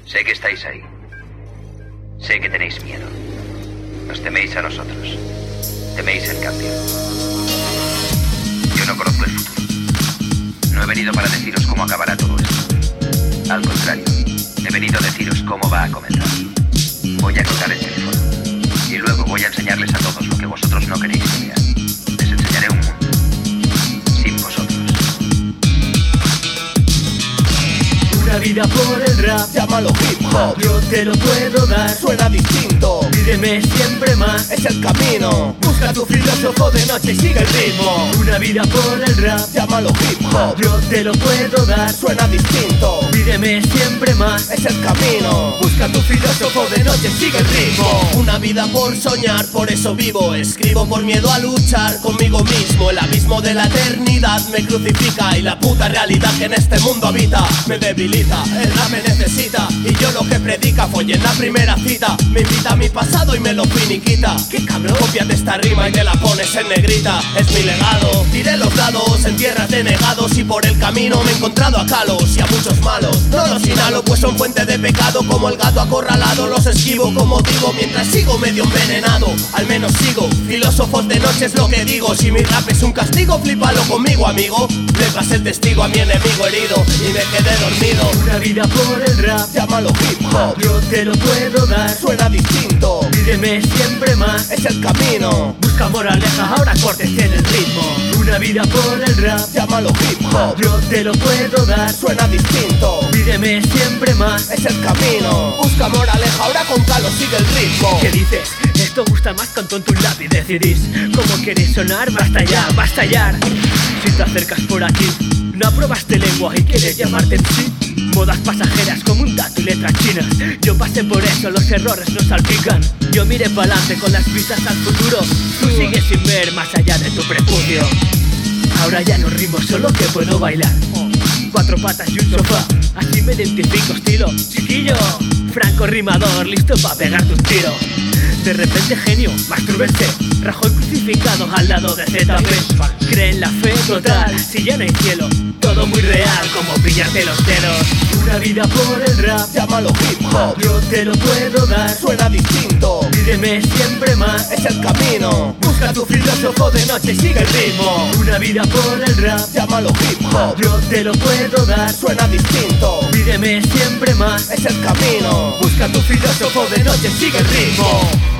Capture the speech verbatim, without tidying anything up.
Sé que estáis ahí. Sé que tenéis miedo. Nos teméis a nosotros. Teméis el cambio. Yo no conozco el futuro. No he venido para deciros cómo acabará todo esto. Al contrario, he venido a deciros cómo va a comenzar. Voy a colgar el teléfono. Y luego voy a enseñarles a todos lo que vosotros no queréis que vean. Les enseñaré un mundo sin vosotros. Una vida por el rap, llámalo hip hop, yo te lo puedo dar. suena distinto, Pídeme siempre más, es el camino. Busca tu filósofo de noche y sigue el ritmo. una vida por el rap, Llámalo hip hop, yo te lo puedo dar. suena distinto, Pídeme siempre más, es el camino. Busca tu filósofo de noche, sigue el ritmo. Una vida por soñar, por eso vivo. Escribo por miedo a luchar conmigo mismo. El abismo de la eternidad me crucifica, y la puta realidad que en este mundo habita me debilita. El rap me necesita, y yo lo que predica fue en la primera cita. Me invita a mi pasado y me lo finiquita. ¿Qué cabrón? Cópiate esta rima y te la pones en negrita. Es mi legado, tiré los dados en tierras de negados, y por el camino me he encontrado a calos y a muchos malos. No los inhalo pues son fuente de pecado. Como el gato acorralado los esquivo con motivo, mientras sigo medio envenenado. Al menos sigo, filósofos de noche es lo que digo. Si mi rap es un castigo, flípalo conmigo, amigo. Le pasé el testigo a mi enemigo herido y me quedé dormido. una vida por el rap, Llámalo hip hop, yo te lo puedo dar. suena distinto, Pídeme siempre más, es el camino. busca moraleja, ahora cortes en el ritmo. Una vida por el rap, Llámalo hip hop, yo te lo puedo dar. suena distinto, Pídeme siempre más. es el camino. Busca moraleja, ahora con calo sigue el ritmo. ¿Qué dices? Esto gusta más con tonto un lápiz. Decidís cómo queréis sonar. Basta ya, basta ya. Si te acercas por aquí, no aprobaste lengua y quieres llamarte en sí. Modas pasajeras como un tatu y letras chinas. Yo pasé por eso, los errores nos salpican. Yo miré pa'lante con las vistas al futuro. Tú sigues sin ver más allá de tu prepucio. Ahora ya no rimo, solo que puedo bailar. Cuatro patas y un sofá, así me identifico estilo. Chiquillo, franco rimador, listo pa' pegarte un tiro. De repente genio, mastúrbense. Rajoy crucificado al lado de Z P. Cree en la fe total, si ya no hay cielo. Todo muy real, como pillarte los dedos. Una vida por el rap, Llámalo hip hop, yo te lo puedo dar. suena distinto, Pídeme siempre más, es el camino. Busca tu filósofo de noche y sigue el ritmo. una vida por el rap, Llámalo hip hop, yo te lo puedo dar. suena distinto, Pídeme siempre más, es el camino. Busca tu filósofo de noche, sigue el ritmo.